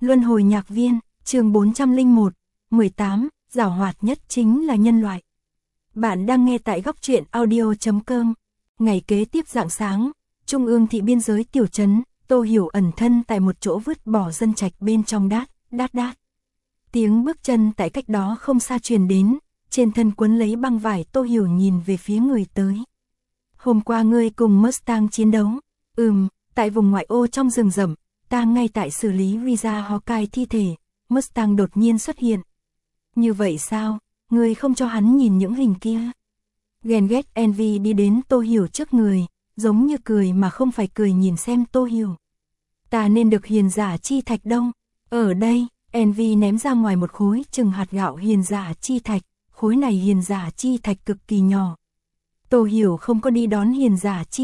Luân hồi nhạc viên, chương 401, 18, giảo hoạt nhất chính là nhân loại. Bạn đang nghe tại góc truyện audio.com. Ngày kế tiếp rạng sáng, trung ương thị biên giới tiểu trấn, Tô Hiểu ẩn thân tại một chỗ vứt bỏ dân trạch bên trong đát. Tiếng bước chân tại cách đó không xa truyền đến, trên thân quấn lấy băng vải. Tô Hiểu nhìn về phía người tới. Hôm qua ngươi cùng Mustang chiến đấu. Tại vùng ngoại ô trong rừng rậm, ta ngay tại xử lý Riza Hawkeye thi thể, Mustang đột nhiên xuất hiện. Như vậy sao, ngươi không cho hắn nhìn những hình kia? Ghen ghét Envy đi đến Tô Hiểu trước người, giống như cười mà không phải cười nhìn xem Tô Hiểu. Ta nên được hiền giả chi thạch đâu? Ở đây, Envy ném ra ngoài một khối chừng hạt gạo hiền giả chi thạch, khối này hiền giả chi thạch cực kỳ nhỏ. Tô Hiểu không có đi đón hiền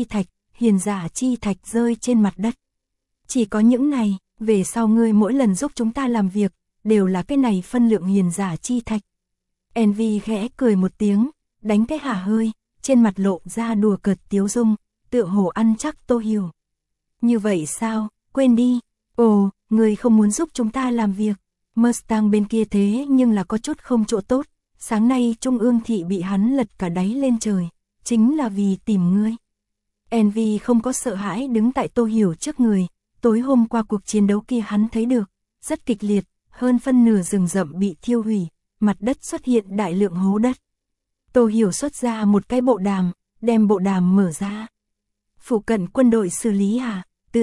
giả chi thạch rơi trên mặt đất. Chỉ có những này, về sau ngươi mỗi lần giúp chúng ta làm việc, đều là cái này phân lượng hiền giả chi thạch. Envy khẽ cười một tiếng, đánh cái hả hơi, trên mặt lộ ra đùa cợt tiếu dung, tựa hồ ăn chắc Tô Hiểu. Như vậy sao, quên đi, ồ, ngươi không muốn giúp chúng ta làm việc. Mustang bên kia thế nhưng là có chút không chỗ tốt, sáng nay trung ương thị bị hắn lật cả đáy lên trời, chính là vì tìm ngươi. Envy không có sợ hãi đứng tại Tô Hiểu trước người, tối hôm qua cuộc chiến đấu kia hắn thấy được, rất kịch liệt, hơn phân nửa rừng rậm bị thiêu hủy, mặt đất xuất hiện đại lượng hố đất. Tô Hiểu xuất ra một cái bộ đàm, đem bộ đàm mở ra. Phụ cận quân đội xử lý à?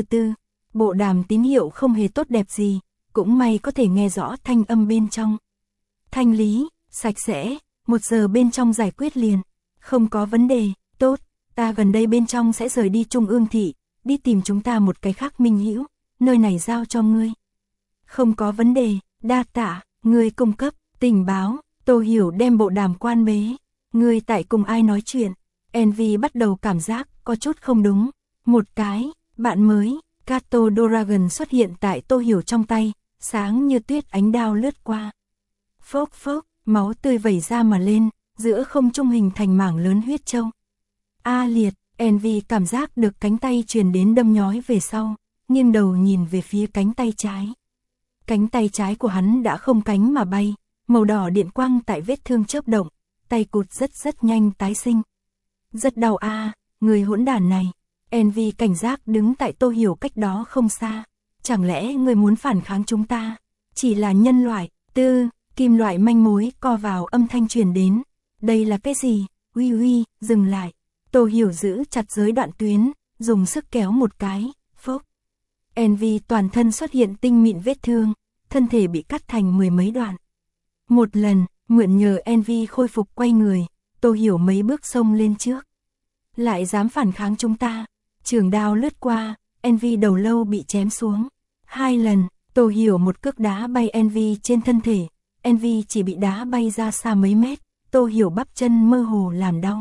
Bộ đàm tín hiệu không hề tốt đẹp gì, cũng may có thể nghe rõ thanh âm bên trong. Thanh lý, sạch sẽ, 1 giờ bên trong giải quyết liền, không có vấn đề, tốt, ta gần đây bên trong sẽ rời đi trung ương thị, đi tìm chúng ta một cái khác minh hữu, nơi này giao cho ngươi. Không có vấn đề, đa tạ, ngươi cung cấp, tình báo. Tô Hiểu đem bộ đàm quan bế. Ngươi tại cùng ai nói chuyện? Envy bắt đầu cảm giác có chút không đúng. Một cái, bạn mới, Kato Dragon xuất hiện tại Tô Hiểu trong tay, sáng như tuyết ánh đao lướt qua. Phốc phốc, máu tươi vẩy ra mà lên, giữa không trung hình thành mảng lớn huyết châu. A liệt, Envy cảm giác được cánh tay truyền đến đâm nhói về sau, nghiêng đầu nhìn về phía cánh tay trái. Cánh tay trái của hắn đã không cánh mà bay, màu đỏ điện quang tại vết thương chớp động, tay cụt rất nhanh tái sinh. Rất đau a, người hỗn đản này. Envy cảnh giác đứng tại Tô Hiểu cách đó không xa. Chẳng lẽ người muốn phản kháng chúng ta? Chỉ là nhân loại, kim loại manh mối co vào âm thanh truyền đến. Đây là cái gì? Uy, dừng lại. Tô Hiểu giữ chặt giới đoạn tuyến, dùng sức kéo một cái, phốc. Envy toàn thân xuất hiện tinh mịn vết thương, thân thể bị cắt thành 10 mấy đoạn. Một lần, mượn nhờ Envy khôi phục quay người, Tô Hiểu mấy bước xông lên trước. Lại dám phản kháng chúng ta. Trường đao lướt qua, Envy đầu lâu bị chém xuống. 2 lần, Tô Hiểu một cước đá bay Envy trên thân thể. Envy chỉ bị đá bay ra xa mấy mét, Tô Hiểu bắp chân mơ hồ làm đau.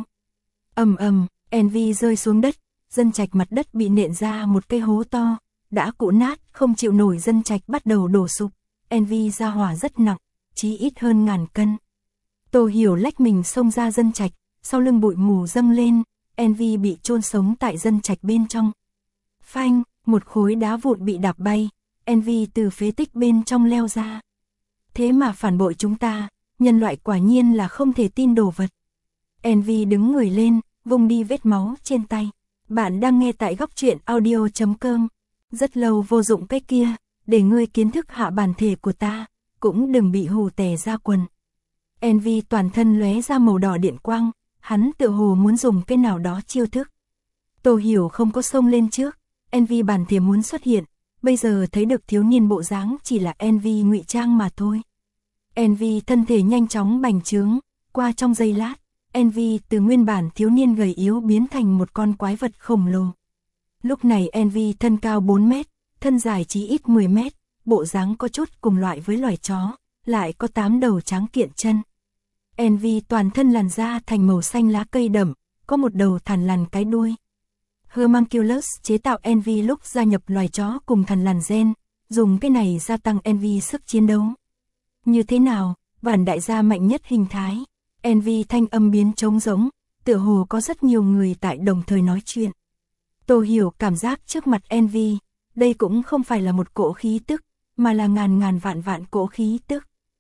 Ầm, Envy rơi xuống đất, dân trạch mặt đất bị nện ra một cái hố to, đã cũ nát, không chịu nổi dân trạch bắt đầu đổ sụp. Envy ra hỏa rất nặng, chí ít hơn 1000 cân. Tô Hiểu lách mình xông ra dân trạch, sau lưng bụi mù dâng lên, Envy bị chôn sống tại dân trạch bên trong. Phanh, một khối đá vụn bị đạp bay, Envy từ phế tích bên trong leo ra. Thế mà phản bội chúng ta, nhân loại quả nhiên là không thể tin đồ vật. Envy đứng người lên, vung đi vết máu trên tay. Bạn đang nghe tại góc truyện audio.com. Rất lâu vô dụng cái kia, để ngươi kiến thức hạ bản thể của ta, cũng đừng bị hù tè ra quần. Envy toàn thân lóe ra màu đỏ điện quang, hắn tựa hồ muốn dùng cái nào đó chiêu thức. Tô Hiểu không có xông lên trước, Envy bản thể muốn xuất hiện, bây giờ thấy được thiếu niên bộ dáng chỉ là Envy ngụy trang mà thôi. Envy thân thể nhanh chóng bành trướng, qua trong giây lát, Envy từ nguyên bản thiếu niên gầy yếu biến thành một con quái vật khổng lồ. Lúc này Envy thân cao 4 mét, thân dài chí ít 10 mét, bộ dáng có chút cùng loại với loài chó, lại có 8 đầu trắng kiện chân. Envy toàn thân làn da thành màu xanh lá cây đậm, có một đầu thằn lằn cái đuôi. Homunculus chế tạo Envy lúc gia nhập loài chó cùng thằn lằn gen, dùng cái này gia tăng Envy sức chiến đấu. Như thế nào, bản đại gia mạnh nhất hình thái? Envy thanh âm biến trống rỗng, tựa hồ có rất nhiều người tại đồng thời nói chuyện. Tô Hiểu cảm giác trước mặt Envy, đây cũng không phải là một cỗ khí tức, mà là ngàn ngàn vạn vạn cỗ khí tức.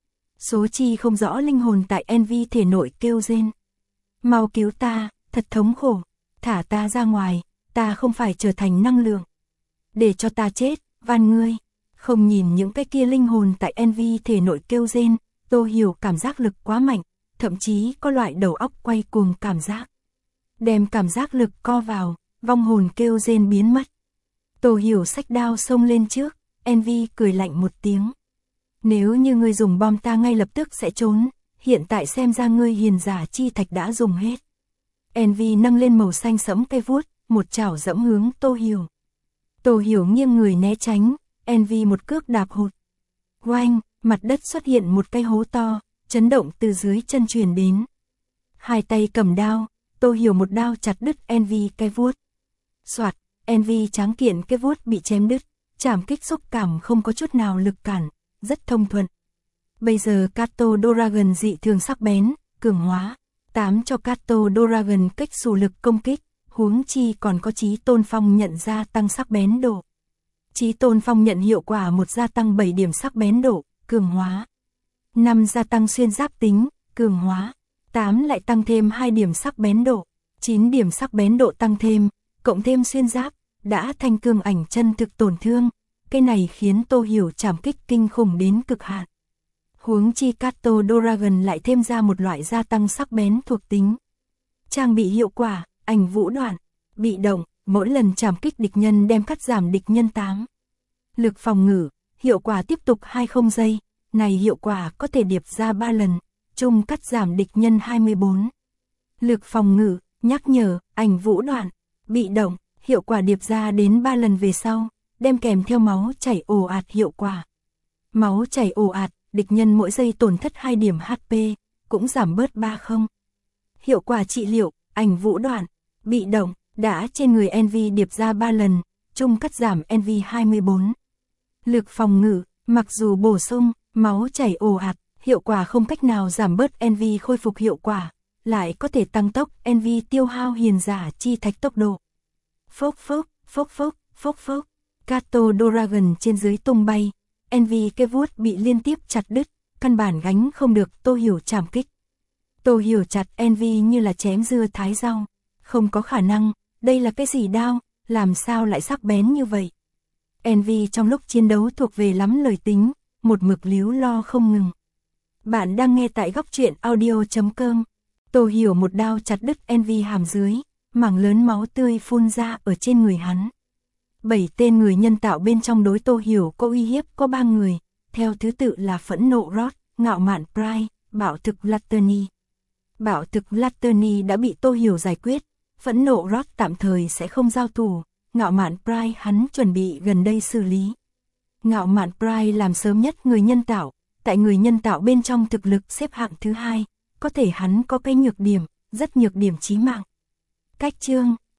Số chi không rõ linh hồn tại Envy thể nội kêu rên. Mau cứu ta, thật thống khổ, thả ta ra ngoài, ta không phải trở thành năng lượng. Để cho ta chết, van ngươi. Không nhìn những cái kia linh hồn tại Envy thể nội kêu rên, Tô Hiểu cảm giác lực quá mạnh, thậm chí có loại đầu óc quay cuồng cảm giác. Đem cảm giác lực co vào, vong hồn kêu rên biến mất. Tô Hiểu xách đao xông lên trước, Envy cười lạnh một tiếng. Nếu như ngươi dùng bom ta ngay lập tức sẽ trốn, hiện tại xem ra ngươi hiền giả chi thạch đã dùng hết. Envy nâng lên màu xanh sẫm cây vuốt, một chảo dẫm hướng Tô Hiểu. Tô Hiểu nghiêng người né tránh, Envy một cước đạp hụt. Oanh, mặt đất xuất hiện một cái hố to, chấn động từ dưới chân truyền đến. Hai tay cầm đao, Tô Hiểu một đao chặt đứt Envy cái vuốt. Soạt, Envy tráng kiện cái vuốt bị chém đứt, chạm kích xúc cảm không có chút nào lực cản, rất thông thuận. Bây giờ Kato Dragon dị thường sắc bén, cường hóa, 8 cho Kato Dragon kích xù lực công kích, huống chi còn có Chí Tôn Phong nhận gia tăng sắc bén độ. Chí Tôn Phong nhận hiệu quả 1 gia tăng 7 điểm sắc bén độ, cường hóa. 5 gia tăng xuyên giáp tính, cường hóa. 8 lại tăng thêm 2 điểm sắc bén độ, 9 điểm sắc bén độ tăng thêm, cộng thêm xuyên giáp, đã thành cường ảnh chân thực tổn thương. Cái này khiến Tô Hiểu chạm kích kinh khủng đến cực hạn. Huống chi Kato Dragon lại thêm ra một loại gia tăng sắc bén thuộc tính. Trang bị hiệu quả, ảnh vũ đoạn, bị động, mỗi lần chạm kích địch nhân đem cắt giảm địch nhân 8. Lực phòng ngự, hiệu quả tiếp tục 20 giây, này hiệu quả có thể điệp ra 3 lần, chung cắt giảm địch nhân 24. Lực phòng ngự, nhắc nhở, ảnh vũ đoạn, bị động, hiệu quả điệp ra đến 3 lần về sau, đem kèm theo máu chảy ồ ạt hiệu quả. Máu chảy ồ ạt, địch nhân mỗi giây tổn thất 2 điểm HP, cũng giảm bớt 30. Hiệu quả trị liệu, ảnh vũ đoạn, bị động, đã trên người Envy điệp ra 3 lần, chung cắt giảm Envy 24. Lực phòng ngự, mặc dù bổ sung, máu chảy ồ ạt, hiệu quả không cách nào giảm bớt Envy khôi phục hiệu quả, lại có thể tăng tốc Envy tiêu hao hiền giả chi thạch tốc độ. Phốc phốc, phốc phốc, phốc phốc, Kato Dragon trên dưới tung bay, Envy cái vuốt bị liên tiếp chặt đứt, căn bản gánh không được Tô Hiểu chạm kích. Tô Hiểu chặt Envy như là chém dưa thái rau, không có khả năng, đây là cái gì đao, làm sao lại sắc bén như vậy. Envy trong lúc chiến đấu thuộc về lắm lời tính, một mực líu lo không ngừng. Bạn đang nghe tại góc truyện audio.com. Tô Hiểu một đao chặt đứt Envy hàm dưới, mảng lớn máu tươi phun ra ở trên người hắn. 7 tên người nhân tạo bên trong đối Tô Hiểu có uy hiếp có 3 người, theo thứ tự là phẫn nộ Rod, ngạo mạn Pride, bạo thực Gluttony. Bạo thực Gluttony đã bị Tô Hiểu giải quyết, phẫn nộ Rod tạm thời sẽ không giao thủ, ngạo mạn Pride hắn chuẩn bị gần đây xử lý. Ngạo mạn Pride làm sớm nhất người nhân tạo, tại người nhân tạo bên trong thực lực xếp hạng thứ 2, có thể hắn có cái nhược điểm, rất nhược điểm chí mạng. Cách chương